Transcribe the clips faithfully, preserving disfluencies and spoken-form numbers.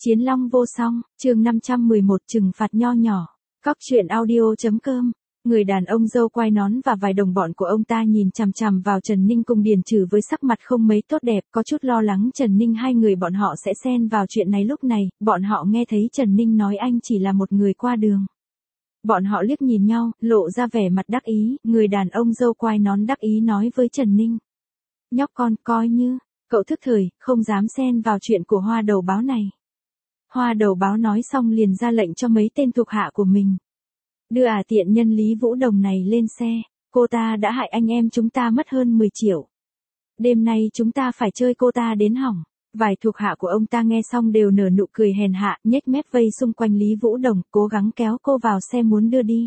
Chiến long vô song, chương năm trăm mười một trừng phạt nho nhỏ. Cóc truyện audio.com. Người đàn ông râu quai nón và vài đồng bọn của ông ta nhìn chằm chằm vào Trần Ninh cùng Điền Trừ với sắc mặt không mấy tốt đẹp, có chút lo lắng Trần Ninh hai người bọn họ sẽ xen vào chuyện này. Lúc này, bọn họ nghe thấy Trần Ninh nói anh chỉ là một người qua đường. Bọn họ liếc nhìn nhau, lộ ra vẻ mặt đắc ý, người đàn ông râu quai nón đắc ý nói với Trần Ninh. Nhóc con, coi như, cậu thức thời, không dám xen vào chuyện của Hoa Đầu Báo này. Hoa Đầu Báo nói xong liền ra lệnh cho mấy tên thuộc hạ của mình. Đưa ả tiện nhân Lý Vũ Đồng này lên xe, cô ta đã hại anh em chúng ta mất hơn mười triệu. Đêm nay chúng ta phải chơi cô ta đến hỏng. Vài thuộc hạ của ông ta nghe xong đều nở nụ cười hèn hạ, nhếch mép vây xung quanh Lý Vũ Đồng, cố gắng kéo cô vào xe muốn đưa đi.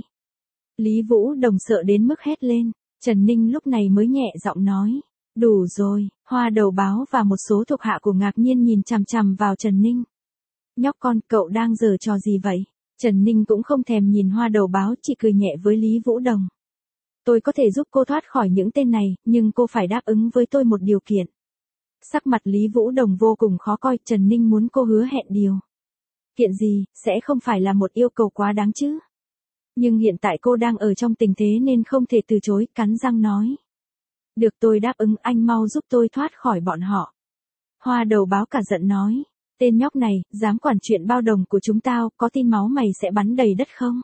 Lý Vũ Đồng sợ đến mức hét lên, Trần Ninh lúc này mới nhẹ giọng nói. Đủ rồi, Hoa Đầu Báo và một số thuộc hạ của ngạc nhiên nhìn chằm chằm vào Trần Ninh. Nhóc con, cậu đang giở trò gì vậy? Trần Ninh cũng không thèm nhìn Hoa Đầu Báo, chỉ cười nhẹ với Lý Vũ Đồng. Tôi có thể giúp cô thoát khỏi những tên này, nhưng cô phải đáp ứng với tôi một điều kiện. Sắc mặt Lý Vũ Đồng vô cùng khó coi, Trần Ninh muốn cô hứa hẹn điều. Kiện gì, sẽ không phải là một yêu cầu quá đáng chứ? Nhưng hiện tại cô đang ở trong tình thế nên không thể từ chối, cắn răng nói. Được, tôi đáp ứng, anh mau giúp tôi thoát khỏi bọn họ. Hoa Đầu Báo cả giận nói. Tên nhóc này, dám quản chuyện bao đồng của chúng tao, có tin máu mày sẽ bắn đầy đất không?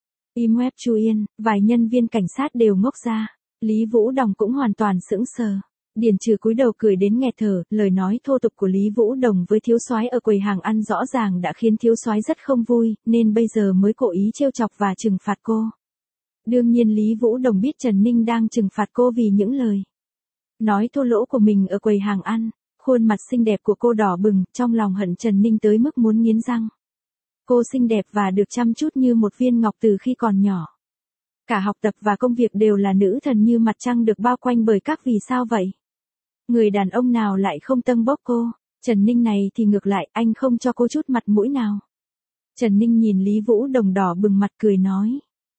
Im web Chu Yên, vài nhân viên cảnh sát đều ngốc ra. Lý Vũ Đồng cũng hoàn toàn sững sờ. Điền Trừ cúi đầu cười đến nghẹt thở, lời nói thô tục của Lý Vũ Đồng với thiếu soái ở quầy hàng ăn rõ ràng đã khiến thiếu soái rất không vui, nên bây giờ mới cố ý trêu chọc và trừng phạt cô. Đương nhiên Lý Vũ Đồng biết Trần Ninh đang trừng phạt cô vì những lời nói thô lỗ của mình ở quầy hàng ăn. Khuôn mặt xinh đẹp của cô đỏ bừng, trong lòng hận Trần Ninh tới mức muốn nghiến răng. Cô xinh đẹp và được chăm chút như một viên ngọc từ khi còn nhỏ. Cả học tập và công việc đều là nữ thần như mặt trăng được bao quanh bởi các vì sao vậy? Người đàn ông nào lại không tâng bốc cô? Trần Ninh này thì ngược lại, anh không cho cô chút mặt mũi nào. Trần Ninh nhìn Lý Vũ Đồng đỏ bừng mặt cười nói.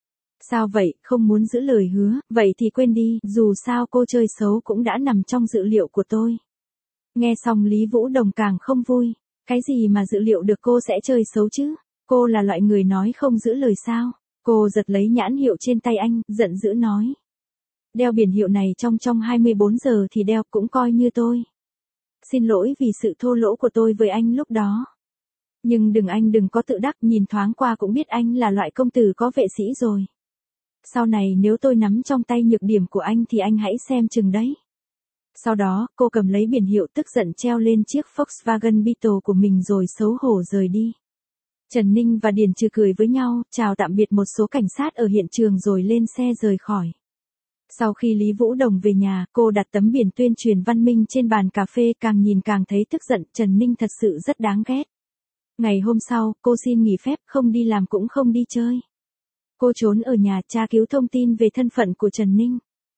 Sao vậy, không muốn giữ lời hứa, vậy thì quên đi, dù sao cô chơi xấu cũng đã nằm trong dự liệu của tôi. Nghe xong Lý Vũ Đồng càng không vui. Cái gì mà dự liệu được cô sẽ chơi xấu chứ? Cô là loại người nói không giữ lời sao? Cô giật lấy nhãn hiệu trên tay anh, giận dữ nói. Đeo biển hiệu này trong trong hai mươi bốn giờ thì đeo, cũng coi như tôi. Xin lỗi vì sự thô lỗ của tôi với anh lúc đó. Nhưng đừng anh đừng có tự đắc, nhìn thoáng qua cũng biết anh là loại công tử có vệ sĩ rồi. Sau này nếu tôi nắm trong tay nhược điểm của anh thì anh hãy xem chừng đấy. Sau đó, cô cầm lấy biển hiệu tức giận treo lên chiếc Volkswagen Beetle của mình rồi xấu hổ rời đi. Trần Ninh và Điền Trừ cười với nhau, chào tạm biệt một số cảnh sát ở hiện trường rồi lên xe rời khỏi. Sau khi Lý Vũ Đồng về nhà, cô đặt tấm biển tuyên truyền văn minh trên bàn cà phê, càng nhìn càng thấy tức giận, Trần Ninh thật sự rất đáng ghét. Ngày hôm sau, cô xin nghỉ phép, không đi làm cũng không đi chơi. Cô trốn ở nhà tra cứu thông tin về thân phận của Trần Ninh.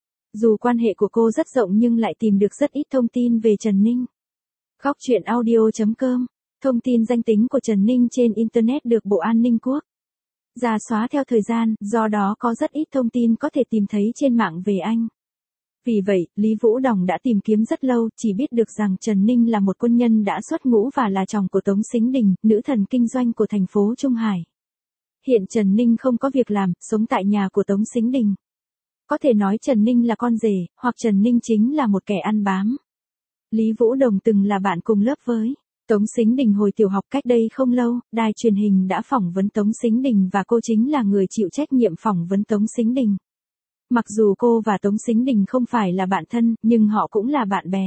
Dù quan hệ của cô rất rộng nhưng lại tìm được rất ít thông tin về Trần Ninh. Cóc truyện audio.com. Thông tin danh tính của Trần Ninh trên Internet được Bộ An ninh Quốc rà xóa theo thời gian, do đó có rất ít thông tin có thể tìm thấy trên mạng về anh. Vì vậy, Lý Vũ Đồng đã tìm kiếm rất lâu, chỉ biết được rằng Trần Ninh là một quân nhân đã xuất ngũ và là chồng của Tống Sính Đình, nữ thần kinh doanh của thành phố Trung Hải. Hiện Trần Ninh không có việc làm, sống tại nhà của Tống Sính Đình. Có thể nói Trần Ninh là con rể, hoặc Trần Ninh chính là một kẻ ăn bám. Lý Vũ Đồng từng là bạn cùng lớp với Tống Sính Đình hồi tiểu học cách đây không lâu, đài truyền hình đã phỏng vấn Tống Sính Đình và cô chính là người chịu trách nhiệm phỏng vấn Tống Sính Đình. Mặc dù cô và Tống Sính Đình không phải là bạn thân, nhưng họ cũng là bạn bè.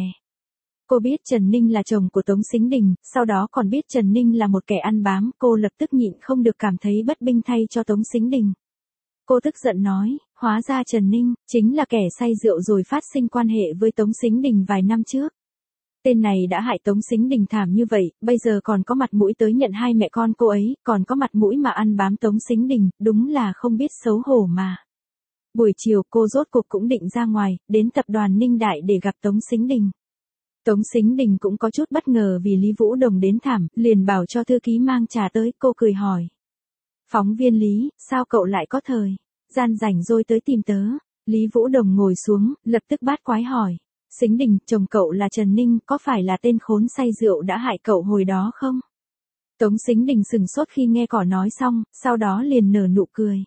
Cô biết Trần Ninh là chồng của Tống Sính Đình, sau đó còn biết Trần Ninh là một kẻ ăn bám, cô lập tức nhịn không được cảm thấy bất bình thay cho Tống Sính Đình. Cô tức giận nói, hóa ra Trần Ninh chính là kẻ say rượu rồi phát sinh quan hệ với Tống Sính Đình vài năm trước. Tên này đã hại Tống Sính Đình thảm như vậy, bây giờ còn có mặt mũi tới nhận hai mẹ con cô ấy, còn có mặt mũi mà ăn bám Tống Sính Đình, đúng là không biết xấu hổ mà. Buổi chiều cô rốt cuộc cũng định ra ngoài, đến tập đoàn Ninh Đại để gặp Tống Sính Đình. Tống Sính Đình cũng có chút bất ngờ vì Lý Vũ Đồng đến thảm, liền bảo cho thư ký mang trà tới, cô cười hỏi. Phóng viên Lý, sao cậu lại có thời gian rảnh rồi tới tìm tớ? Lý Vũ Đồng ngồi xuống, lập tức bát quái hỏi. Sính Đình, chồng cậu là Trần Ninh, có phải là tên khốn say rượu đã hại cậu hồi đó không? Tống Sính Đình sừng sốt khi nghe cỏ nói xong, sau đó liền nở nụ cười.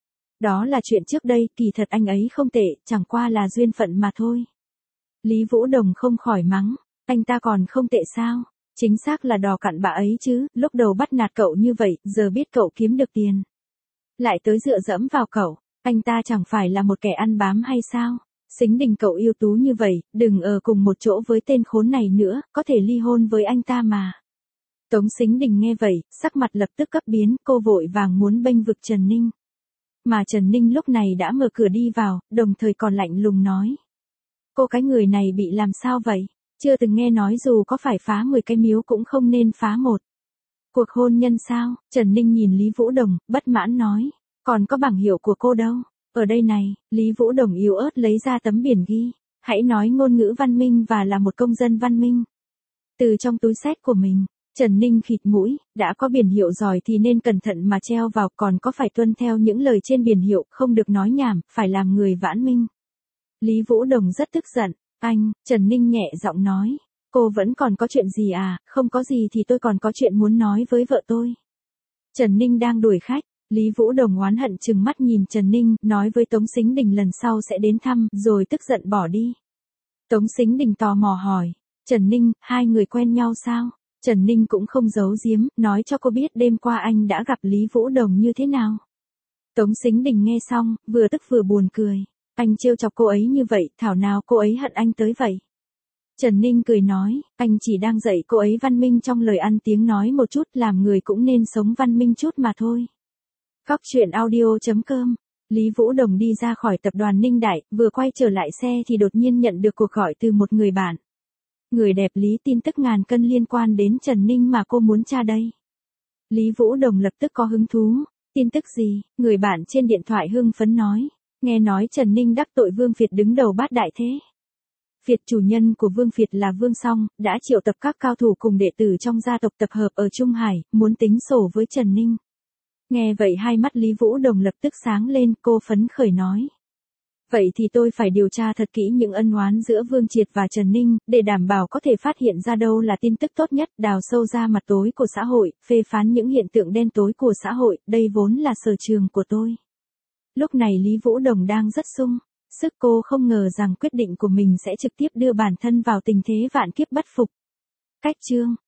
Đó là chuyện trước đây, kỳ thật anh ấy không tệ, chẳng qua là duyên phận mà thôi. Lý Vũ Đồng không khỏi mắng, anh ta còn không tệ sao? Chính xác là đò cặn bã ấy chứ, lúc đầu bắt nạt cậu như vậy, giờ biết cậu kiếm được tiền. Lại tới dựa dẫm vào cậu, anh ta chẳng phải là một kẻ ăn bám hay sao? Sính Đình cậu yêu tú như vậy, đừng ở cùng một chỗ với tên khốn này nữa, có thể ly hôn với anh ta mà. Tống Sính Đình nghe vậy, sắc mặt lập tức cấp biến, cô vội vàng muốn bênh vực Trần Ninh. Mà Trần Ninh lúc này đã mở cửa đi vào, đồng thời còn lạnh lùng nói. Cô cái người này bị làm sao vậy? Chưa từng nghe nói dù có phải phá mười cái miếu cũng không nên phá một. Cuộc hôn nhân sao? Trần Ninh nhìn Lý Vũ Đồng, bất mãn nói. Còn có bảng hiệu của cô đâu? Ở đây này, Lý Vũ Đồng yếu ớt lấy ra tấm biển ghi. Hãy nói ngôn ngữ văn minh và là một công dân văn minh. Từ trong túi xách của mình, Trần Ninh khịt mũi, đã có biển hiệu giỏi thì nên cẩn thận mà treo vào, còn có phải tuân theo những lời trên biển hiệu, không được nói nhảm, phải làm người vãn minh. Lý Vũ Đồng rất tức giận, anh, Trần Ninh nhẹ giọng nói, cô vẫn còn có chuyện gì à, không có gì thì tôi còn có chuyện muốn nói với vợ tôi. Trần Ninh đang đuổi khách, Lý Vũ Đồng oán hận trừng mắt nhìn Trần Ninh, nói với Tống Sính Đình lần sau sẽ đến thăm, rồi tức giận bỏ đi. Tống Sính Đình tò mò hỏi, Trần Ninh, hai người quen nhau sao? Trần Ninh cũng không giấu giếm, nói cho cô biết đêm qua anh đã gặp Lý Vũ Đồng như thế nào. Tống Sính Đình nghe xong, vừa tức vừa buồn cười. Anh trêu chọc cô ấy như vậy, thảo nào cô ấy hận anh tới vậy. Trần Ninh cười nói, anh chỉ đang dạy cô ấy văn minh trong lời ăn tiếng nói một chút, làm người cũng nên sống văn minh chút mà thôi. Góc truyện audio chấm com. Lý Vũ Đồng đi ra khỏi tập đoàn Ninh Đại, vừa quay trở lại xe thì đột nhiên nhận được cuộc gọi từ một người bạn. Người đẹp Lý, tin tức ngàn cân liên quan đến Trần Ninh mà cô muốn tra đây. Lý Vũ Đồng lập tức có hứng thú. Tin tức gì? Người bạn trên điện thoại hưng phấn nói. Nghe nói Trần Ninh đắc tội Vương Việt đứng đầu bát đại thế. Việt chủ nhân của Vương Việt là Vương Song, đã triệu tập các cao thủ cùng đệ tử trong gia tộc tập hợp ở Trung Hải, muốn tính sổ với Trần Ninh. Nghe vậy hai mắt Lý Vũ Đồng lập tức sáng lên, cô phấn khởi nói. Vậy thì tôi phải điều tra thật kỹ những ân oán giữa Vương Triệt và Trần Ninh, để đảm bảo có thể phát hiện ra đâu là tin tức tốt nhất, đào sâu ra mặt tối của xã hội, phê phán những hiện tượng đen tối của xã hội, đây vốn là sở trường của tôi. Lúc này Lý Vũ Đồng đang rất sung sức, cô không ngờ rằng quyết định của mình sẽ trực tiếp đưa bản thân vào tình thế vạn kiếp bất phục. Cách chương